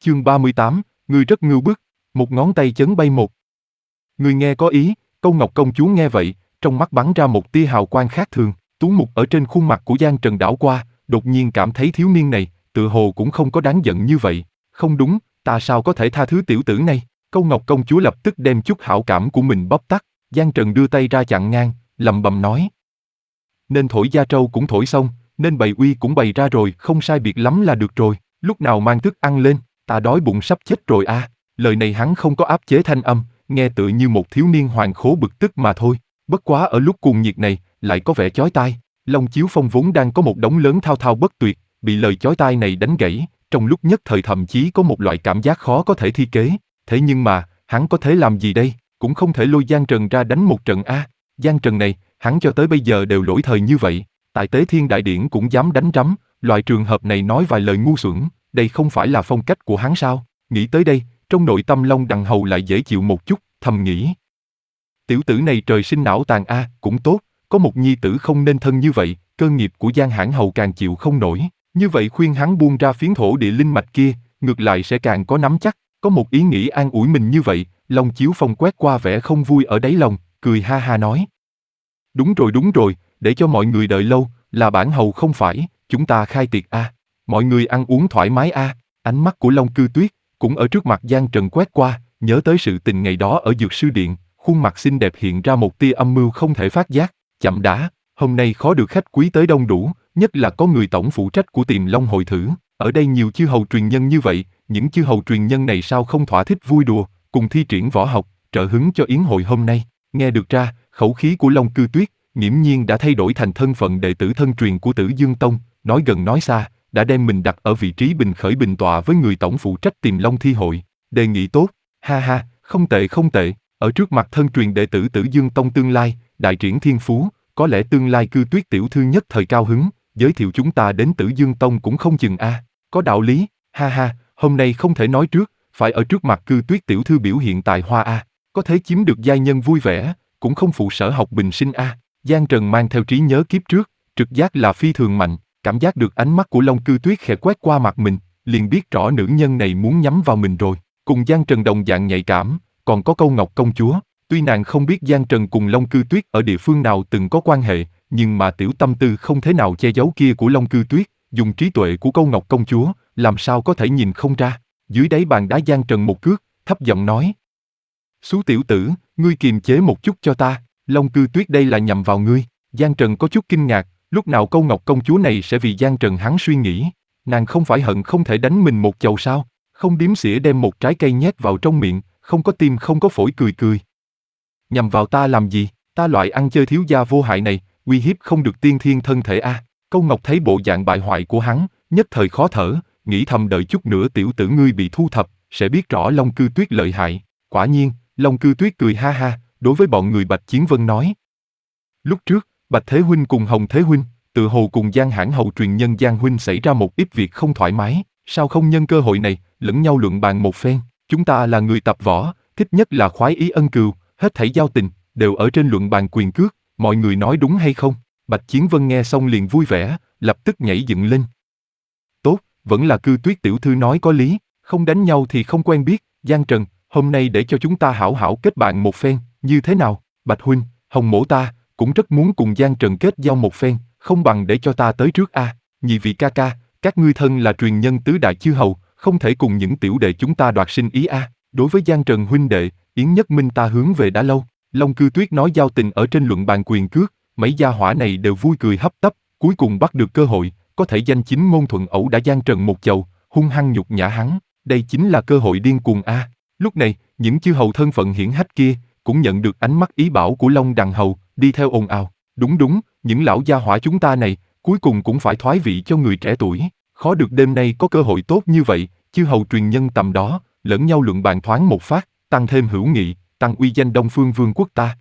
Chương 38, ngươi rất ngưu bức, một ngón tay chấn bay một. Ngươi nghe có ý, Câu Ngọc công chúa nghe vậy, trong mắt bắn ra một tia hào quang khác thường, tú mục ở trên khuôn mặt của Giang Trần đảo qua, đột nhiên cảm thấy thiếu niên này, tựa hồ cũng không có đáng giận như vậy. Không đúng, ta sao có thể tha thứ tiểu tử này? Câu Ngọc công chúa lập tức đem chút hảo cảm của mình bóc tắt, Giang Trần đưa tay ra chặn ngang, lẩm bẩm nói. Nên thổi gia trâu cũng thổi xong, nên bày uy cũng bày ra rồi, không sai biệt lắm là được rồi, lúc nào mang thức ăn lên, ta đói bụng sắp chết rồi a. Lời này hắn không có áp chế thanh âm, nghe tựa như một thiếu niên hoàng khố bực tức mà thôi, bất quá ở lúc cuồng nhiệt này, lại có vẻ chói tai. Long Chiếu Phong vốn đang có một đống lớn thao thao bất tuyệt, bị lời chói tai này đánh gãy, trong lúc nhất thời thậm chí có một loại cảm giác khó có thể thi kế. Thế nhưng mà, hắn có thể làm gì đây, cũng không thể lôi Giang Trần ra đánh một trận a. Giang Trần này, hắn cho tới bây giờ đều lỗi thời như vậy, tại Tế Thiên Đại Điển cũng dám đánh rắm, loại trường hợp này nói vài lời ngu xuẩn, đây không phải là phong cách của hắn sao? Nghĩ tới đây, trong nội tâm Long Đằng Hầu lại dễ chịu một chút, thầm nghĩ. Tiểu tử này trời sinh não tàn a, cũng tốt, có một nhi tử không nên thân như vậy, cơ nghiệp của Giang Hãn Hầu càng chịu không nổi, như vậy khuyên hắn buông ra phiến thổ địa linh mạch kia, ngược lại sẽ càng có nắm chắc. Có một ý nghĩ an ủi mình như vậy, Long Chiếu Phong quét qua vẻ không vui ở đáy lòng, cười ha ha nói. Đúng rồi, để cho mọi người đợi lâu, là bản hầu không phải, chúng ta khai tiệc a, mọi người ăn uống thoải mái a. Ánh mắt của Long Cư Tuyết cũng ở trước mặt Giang Trần quét qua, nhớ tới sự tình ngày đó ở Dược Sư Điện, khuôn mặt xinh đẹp hiện ra một tia âm mưu không thể phát giác. Chậm đã, hôm nay khó được khách quý tới đông đủ, nhất là có người tổng phụ trách của Tiềm Long hội thử, ở đây nhiều chư hầu truyền nhân như vậy, những chư hầu truyền nhân này sao không thỏa thích vui đùa, cùng thi triển võ học, trợ hứng cho yến hội hôm nay. Nghe được ra, khẩu khí của Long Cư Tuyết nghiễm nhiên đã thay đổi thành thân phận đệ tử thân truyền của Tử Dương Tông, nói gần nói xa, đã đem mình đặt ở vị trí bình khởi bình tọa với người tổng phụ trách Tiềm Long thi hội. Đề nghị tốt, ha ha, không tệ, ở trước mặt thân truyền đệ tử Tử Dương Tông tương lai, đại triển thiên phú, có lẽ tương lai Cư Tuyết tiểu thư nhất thời cao hứng, giới thiệu chúng ta đến Tử Dương Tông cũng không chừng a. Có đạo lý, ha ha, hôm nay không thể nói trước, phải ở trước mặt Cư Tuyết tiểu thư biểu hiện tài hoa a, có thể chiếm được giai nhân vui vẻ, cũng không phụ sở học bình sinh a. Giang Trần mang theo trí nhớ kiếp trước, trực giác là phi thường mạnh, cảm giác được ánh mắt của Long Cư Tuyết khẽ quét qua mặt mình, liền biết rõ nữ nhân này muốn nhắm vào mình rồi. Cùng Giang Trần đồng dạng nhạy cảm, còn có Câu Ngọc công chúa, tuy nàng không biết Giang Trần cùng Long Cư Tuyết ở địa phương nào từng có quan hệ, nhưng mà tiểu tâm tư không thể nào che giấu kia của Long Cư Tuyết, dùng trí tuệ của Câu Ngọc công chúa, làm sao có thể nhìn không ra. Dưới đáy bàn đá Giang Trần một cước, thấp giọng nói. Xú tiểu tử, ngươi kiềm chế một chút cho ta, Long Cư Tuyết đây là nhằm vào ngươi. Giang Trần có chút kinh ngạc, lúc nào Câu Ngọc công chúa này sẽ vì Giang Trần hắn suy nghĩ, nàng không phải hận không thể đánh mình một chầu sao, không điếm xỉa đem một trái cây nhét vào trong miệng, không có tim không có phổi cười. Nhằm vào ta làm gì, ta loại ăn chơi thiếu gia vô hại này, uy hiếp không được tiên thiên thân thể a. Câu Ngọc thấy bộ dạng bại hoại của hắn, nhất thời khó thở, nghĩ thầm đợi chút nữa tiểu tử ngươi bị thu thập, sẽ biết rõ Long Cư Tuyết lợi hại. Quả nhiên, Long Cư Tuyết cười ha ha, đối với bọn người Bạch Chiến Vân nói. Lúc trước, Bạch Thế Huynh cùng Hồng Thế Huynh, tự hồ cùng Giang Hãn Hầu truyền nhân Giang Huynh xảy ra một ít việc không thoải mái, sao không nhân cơ hội này, lẫn nhau luận bàn một phen, chúng ta là người tập võ, thích nhất là khoái ý ân cừu, hết thảy giao tình, đều ở trên luận bàn quyền cước, mọi người nói đúng hay không? Bạch Chiến Vân nghe xong liền vui vẻ, lập tức nhảy dựng lên. Tốt, vẫn là Cư Tuyết tiểu thư nói có lý, không đánh nhau thì không quen biết, Giang Trần, hôm nay để cho chúng ta hảo hảo kết bạn một phen, như thế nào? Bạch Huynh, Hồng Mỗ ta cũng rất muốn cùng Giang Trần kết giao một phen, không bằng để cho ta tới trước a. Nhị vị ca ca, các ngươi thân là truyền nhân tứ đại chư hầu, không thể cùng những tiểu đệ chúng ta đoạt sinh ý a. Đối với Giang Trần huynh đệ, Yến Nhất Minh ta hướng về đã lâu. Long Cư Tuyết nói giao tình ở trên luận bàn quyền cước, mấy gia hỏa này đều vui cười hấp tấp, cuối cùng bắt được cơ hội, có thể danh chính ngôn thuận ẩu đả Giang Trần một chầu, hung hăng nhục nhã hắn, đây chính là cơ hội điên cuồng a. Lúc này, những chư hầu thân phận hiển hách kia cũng nhận được ánh mắt ý bảo của Long Đằng Hầu, đi theo ồn ào. Đúng, những lão gia hỏa chúng ta này, cuối cùng cũng phải thoái vị cho người trẻ tuổi. Khó được đêm nay có cơ hội tốt như vậy, chư hầu truyền nhân tầm đó, lẫn nhau luận bàn thoáng một phát, tăng thêm hữu nghị, tăng uy danh Đông Phương Vương quốc ta.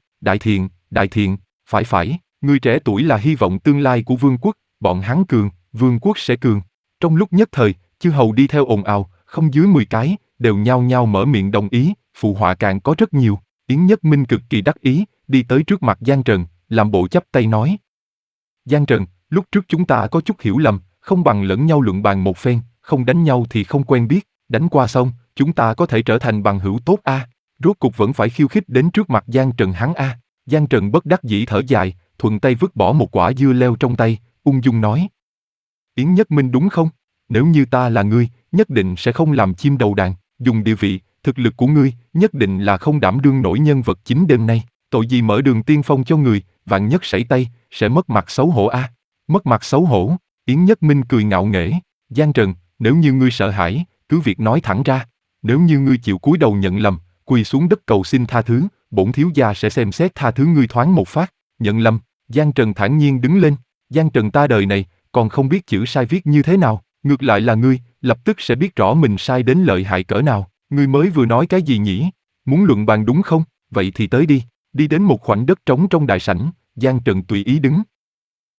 Đại thiện, phải, người trẻ tuổi là hy vọng tương lai của Vương quốc, bọn hắn cường, Vương quốc sẽ cường. Trong lúc nhất thời, chư hầu đi theo ồn ào, không dưới 10 cái, đều nhao nhao mở miệng đồng ý, phụ họa càng có rất nhiều. Yến Nhất Minh cực kỳ đắc ý, đi tới trước mặt Giang Trần, làm bộ chắp tay nói. Giang Trần, lúc trước chúng ta có chút hiểu lầm, không bằng lẫn nhau luận bàn một phen, không đánh nhau thì không quen biết, Đánh qua xong, chúng ta có thể trở thành bằng hữu tốt a. Rốt cục vẫn phải khiêu khích đến trước mặt Giang Trần hắn a. Giang Trần bất đắc dĩ thở dài, thuận tay vứt bỏ một quả dưa leo trong tay, ung dung nói. Yến Nhất Minh đúng không? Nếu như ta là ngươi, nhất định sẽ không làm chim đầu đàn, dùng địa vị, thực lực của ngươi, nhất định là không đảm đương nổi nhân vật chính đêm nay. Tội gì mở đường tiên phong cho người, vạn nhất sảy tay, sẽ mất mặt xấu hổ a. Mất mặt xấu hổ, Yến Nhất Minh cười ngạo nghễ. Giang Trần, nếu như ngươi sợ hãi, cứ việc nói thẳng ra. Nếu như ngươi chịu cúi đầu nhận lầm, quỳ xuống đất cầu xin tha thứ, bổn thiếu gia sẽ xem xét tha thứ ngươi thoáng một phát. Nhận lầm, Giang Trần thản nhiên đứng lên. Giang Trần ta đời này, còn không biết chữ sai viết như thế nào, ngược lại là ngươi, lập tức sẽ biết rõ mình sai đến lợi hại cỡ nào. Ngươi mới vừa nói cái gì nhỉ? Muốn luận bàn đúng không? Vậy thì tới đi. Đi đến một khoảnh đất trống trong đại sảnh, Giang Trần tùy ý đứng,